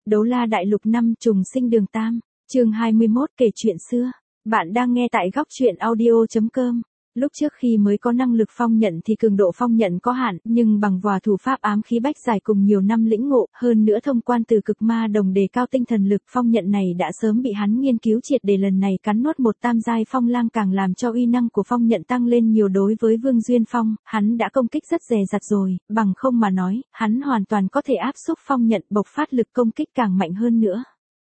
Đấu La Đại Lục 5 trùng sinh Đường Tam, chương 21 kể chuyện xưa. Bạn đang nghe tại góc truyện audio.com. Lúc trước khi mới có năng lực phong nhận thì cường độ phong nhận có hạn, nhưng bằng vòa thủ pháp ám khí bách giải cùng nhiều năm lĩnh ngộ, hơn nữa thông quan từ cực ma đồng đề cao tinh thần lực, phong nhận này đã sớm bị hắn nghiên cứu triệt để, lần này cắn nuốt một tam giai phong lang càng làm cho uy năng của phong nhận tăng lên nhiều. Đối với Vương Duyên Phong, hắn đã công kích rất dè dặt rồi, bằng không mà nói, hắn hoàn toàn có thể áp xúc phong nhận, bộc phát lực công kích càng mạnh hơn nữa.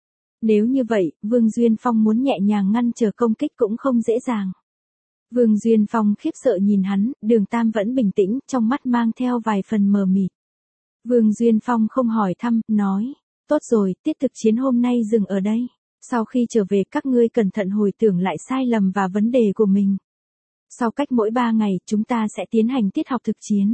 Nếu như vậy, Vương Duyên Phong muốn nhẹ nhàng ngăn trở công kích cũng không dễ dàng. Vương Duyên Phong khiếp sợ nhìn hắn, Đường Tam vẫn bình tĩnh, trong mắt mang theo vài phần mờ mịt. Vương Duyên Phong không hỏi thăm, nói, tốt rồi, tiết thực chiến hôm nay dừng ở đây. Sau khi trở về các ngươi cẩn thận hồi tưởng lại sai lầm và vấn đề của mình. Sau cách mỗi 3 ngày, chúng ta sẽ tiến hành tiết học thực chiến.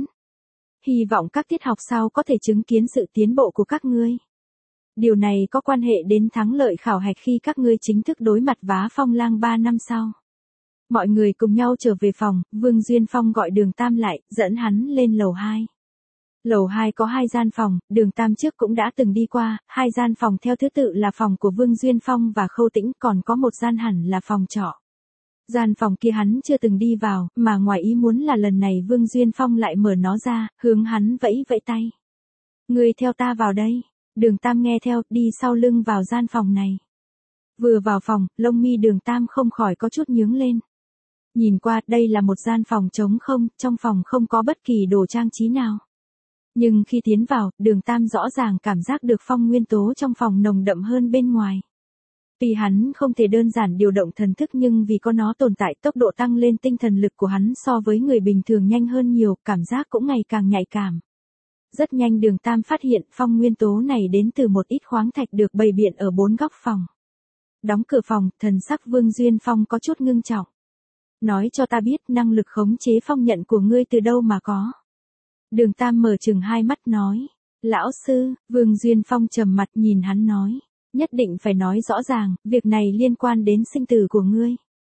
Hy vọng các tiết học sau có thể chứng kiến sự tiến bộ của các ngươi. Điều này có quan hệ đến thắng lợi khảo hạch khi các ngươi chính thức đối mặt vá phong lang 3 năm sau. Mọi người cùng nhau trở về phòng, Vương Duyên Phong gọi Đường Tam lại, dẫn hắn lên lầu 2. Lầu 2 có 2 gian phòng, Đường Tam trước cũng đã từng đi qua, 2 gian phòng theo thứ tự là phòng của Vương Duyên Phong và Khâu Tĩnh, còn có một gian hẳn là phòng trọ. Gian phòng kia hắn chưa từng đi vào, mà ngoài ý muốn là lần này Vương Duyên Phong lại mở nó ra, hướng hắn vẫy vẫy tay. Ngươi theo ta vào đây. Đường Tam nghe theo, đi sau lưng vào gian phòng này. Vừa vào phòng, lông mi Đường Tam không khỏi có chút nhướng lên. Nhìn qua, đây là một gian phòng trống không, trong phòng không có bất kỳ đồ trang trí nào. Nhưng khi tiến vào, Đường Tam rõ ràng cảm giác được phong nguyên tố trong phòng nồng đậm hơn bên ngoài. Tuy hắn không thể đơn giản điều động thần thức, nhưng vì có nó tồn tại, tốc độ tăng lên tinh thần lực của hắn so với người bình thường nhanh hơn nhiều, cảm giác cũng ngày càng nhạy cảm. Rất nhanh Đường Tam phát hiện phong nguyên tố này đến từ một ít khoáng thạch được bày biện ở 4 góc phòng. Đóng cửa phòng, thần sắc Vương Duyên Phong có chút ngưng trọng. Nói cho ta biết năng lực khống chế phong nhận của ngươi từ đâu mà có. Đường Tam mở trừng hai mắt nói. Lão sư, Vương Duyên Phong trầm mặt nhìn hắn nói. Nhất định phải nói rõ ràng, việc này liên quan đến sinh tử của ngươi.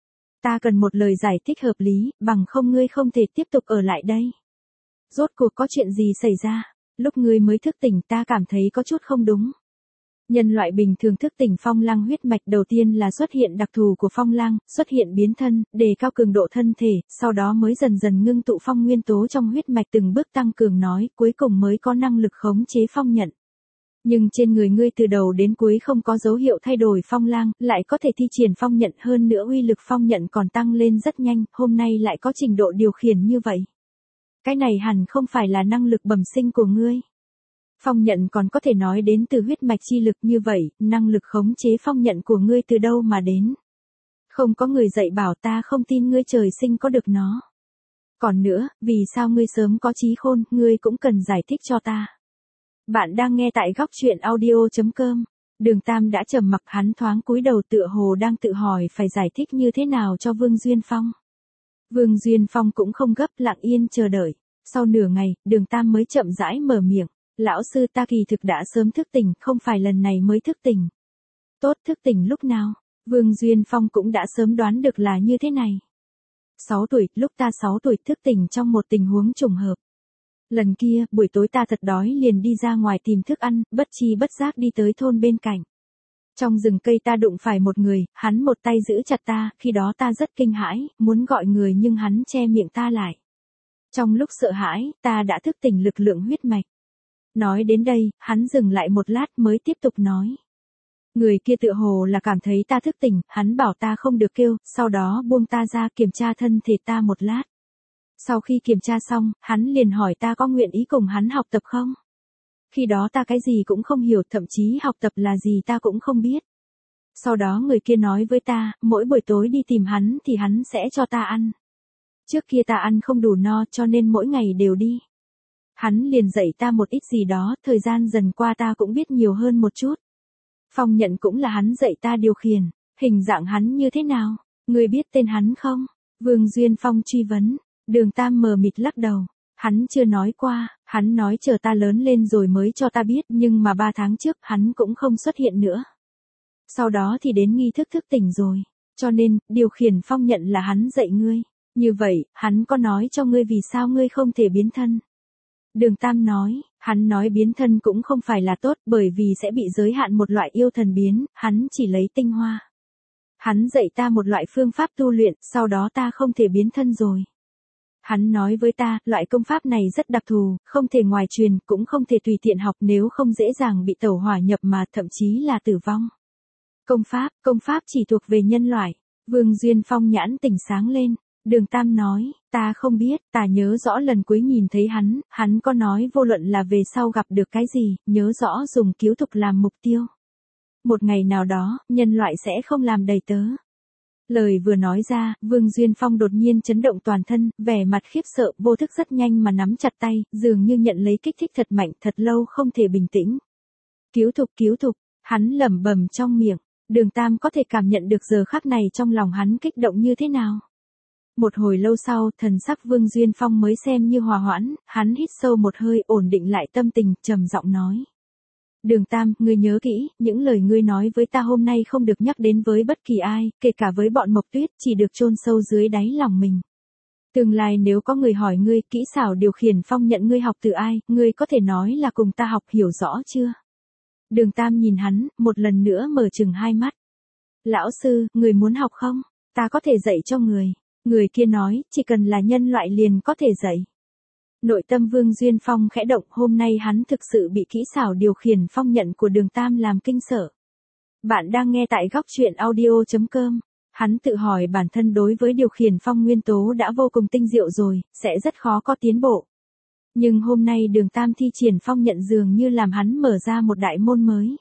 Ta cần một lời giải thích hợp lý, bằng không ngươi không thể tiếp tục ở lại đây. Rốt cuộc có chuyện gì xảy ra? Lúc ngươi mới thức tỉnh ta cảm thấy có chút không đúng. Nhân loại bình thường thức tỉnh phong lang huyết mạch đầu tiên là xuất hiện đặc thù của phong lang, xuất hiện biến thân, đề cao cường độ thân thể, sau đó mới dần dần ngưng tụ phong nguyên tố trong huyết mạch từng bước tăng cường nói, cuối cùng mới có năng lực khống chế phong nhận. Nhưng trên người ngươi từ đầu đến cuối không có dấu hiệu thay đổi phong lang, lại có thể thi triển phong nhận, hơn nữa uy lực phong nhận còn tăng lên rất nhanh, hôm nay lại có trình độ điều khiển như vậy. Cái này hẳn không phải là năng lực bẩm sinh của ngươi. Phong nhận còn có thể nói đến từ huyết mạch chi lực, như vậy, năng lực khống chế phong nhận của ngươi từ đâu mà đến? Không có người dạy bảo, ta không tin ngươi trời sinh có được nó. Còn nữa, vì sao ngươi sớm có trí khôn, ngươi cũng cần giải thích cho ta. Bạn đang nghe tại góc truyện audio.com. Đường Tam đã trầm mặc, hắn thoáng cúi đầu tựa hồ đang tự hỏi phải giải thích như thế nào cho Vương Duyên Phong. Vương Duyên Phong cũng không gấp, lặng yên chờ đợi. Sau nửa ngày, Đường Tam mới chậm rãi mở miệng. Lão sư, ta kỳ thực đã sớm thức tỉnh, không phải lần này mới thức tỉnh. Tốt, thức tỉnh lúc nào? Vương Duyên Phong cũng đã sớm đoán được là như thế này. 6 tuổi, lúc ta 6 tuổi thức tỉnh trong một tình huống trùng hợp. Lần kia, buổi tối ta thật đói liền đi ra ngoài tìm thức ăn, bất chi bất giác đi tới thôn bên cạnh. Trong rừng cây ta đụng phải một người, hắn một tay giữ chặt ta, khi đó ta rất kinh hãi, muốn gọi người nhưng hắn che miệng ta lại. Trong lúc sợ hãi, ta đã thức tỉnh lực lượng huyết mạch. Nói đến đây, hắn dừng lại một lát mới tiếp tục nói. Người kia tựa hồ là cảm thấy ta thức tỉnh, hắn bảo ta không được kêu, sau đó buông ta ra kiểm tra thân thể ta một lát. Sau khi kiểm tra xong, hắn liền hỏi ta có nguyện ý cùng hắn học tập không? Khi đó ta cái gì cũng không hiểu, thậm chí học tập là gì ta cũng không biết. Sau đó người kia nói với ta, mỗi buổi tối đi tìm hắn thì hắn sẽ cho ta ăn. Trước kia ta ăn không đủ no cho nên mỗi ngày đều đi. Hắn liền dạy ta một ít gì đó, thời gian dần qua ta cũng biết nhiều hơn một chút. Phong nhận cũng là hắn dạy ta điều khiển, hình dạng hắn như thế nào, ngươi biết tên hắn không? Vương Duyên Phong truy vấn. Đường Tam mờ mịt lắc đầu, hắn chưa nói qua, hắn nói chờ ta lớn lên rồi mới cho ta biết, nhưng mà 3 tháng trước hắn cũng không xuất hiện nữa. Sau đó thì đến nghi thức thức tỉnh rồi, cho nên, điều khiển phong nhận là hắn dạy ngươi. Như vậy, hắn có nói cho ngươi vì sao ngươi không thể biến thân? Đường Tam nói, hắn nói biến thân cũng không phải là tốt bởi vì sẽ bị giới hạn một loại yêu thần biến, hắn chỉ lấy tinh hoa. Hắn dạy ta một loại phương pháp tu luyện, sau đó ta không thể biến thân rồi. Hắn nói với ta, loại công pháp này rất đặc thù, không thể ngoài truyền, cũng không thể tùy tiện học nếu không dễ dàng bị tẩu hỏa nhập mà thậm chí là tử vong. Công pháp chỉ thuộc về nhân loại. Vương Duyên Phong nhãn tỉnh sáng lên. Đường Tam nói, ta không biết, ta nhớ rõ lần cuối nhìn thấy hắn có nói vô luận là về sau gặp được cái gì, nhớ rõ dùng cứu thục làm mục tiêu. Một ngày nào đó, nhân loại sẽ không làm đầy tớ. Lời vừa nói ra, Vương Duyên Phong đột nhiên chấn động toàn thân, vẻ mặt khiếp sợ, vô thức rất nhanh mà nắm chặt tay, dường như nhận lấy kích thích thật mạnh, thật lâu không thể bình tĩnh. Cứu thục, hắn lẩm bẩm trong miệng, Đường Tam có thể cảm nhận được giờ khắc này trong lòng hắn kích động như thế nào. Một hồi lâu sau, thần sắc Vương Duyên Phong mới xem như hòa hoãn, hắn hít sâu một hơi ổn định lại tâm tình, trầm giọng nói. Đường Tam, ngươi nhớ kỹ, những lời ngươi nói với ta hôm nay không được nhắc đến với bất kỳ ai, kể cả với bọn Mộc Tuyết, chỉ được chôn sâu dưới đáy lòng mình. Tương lai nếu có người hỏi ngươi, kỹ xảo điều khiển phong nhận ngươi học từ ai, ngươi có thể nói là cùng ta học, hiểu rõ chưa? Đường Tam nhìn hắn, một lần nữa mở trừng hai mắt. Lão sư, người muốn học không? Ta có thể dạy cho người. Người kia nói, chỉ cần là nhân loại liền có thể dạy. Nội tâm Vương Duyên Phong khẽ động, hôm nay hắn thực sự bị kỹ xảo điều khiển phong nhận của Đường Tam làm kinh sợ. Bạn đang nghe tại góc truyện audio.com. Hắn tự hỏi bản thân đối với điều khiển phong nguyên tố đã vô cùng tinh diệu rồi, sẽ rất khó có tiến bộ. Nhưng hôm nay Đường Tam thi triển phong nhận dường như làm hắn mở ra một đại môn mới.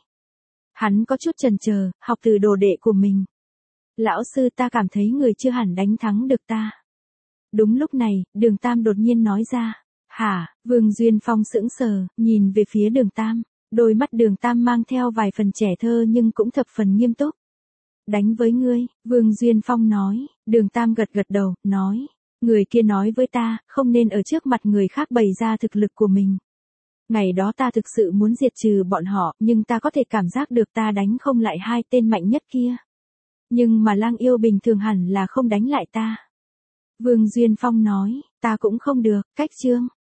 Hắn có chút chần chờ, học từ đồ đệ của mình. Lão sư, ta cảm thấy người chưa hẳn đánh thắng được ta. Đúng lúc này, Đường Tam đột nhiên nói ra. Hả? Vương Duyên Phong sững sờ, nhìn về phía Đường Tam. Đôi mắt Đường Tam mang theo vài phần trẻ thơ nhưng cũng thập phần nghiêm túc. Đánh với ngươi, Vương Duyên Phong nói. Đường Tam gật gật đầu, nói. Người kia nói với ta, không nên ở trước mặt người khác bày ra thực lực của mình. Ngày đó ta thực sự muốn diệt trừ bọn họ, nhưng ta có thể cảm giác được ta đánh không lại hai tên mạnh nhất kia. Nhưng mà lang yêu bình thường hẳn là không đánh lại ta. Vương Duyên Phong nói, ta cũng không được, cách chương.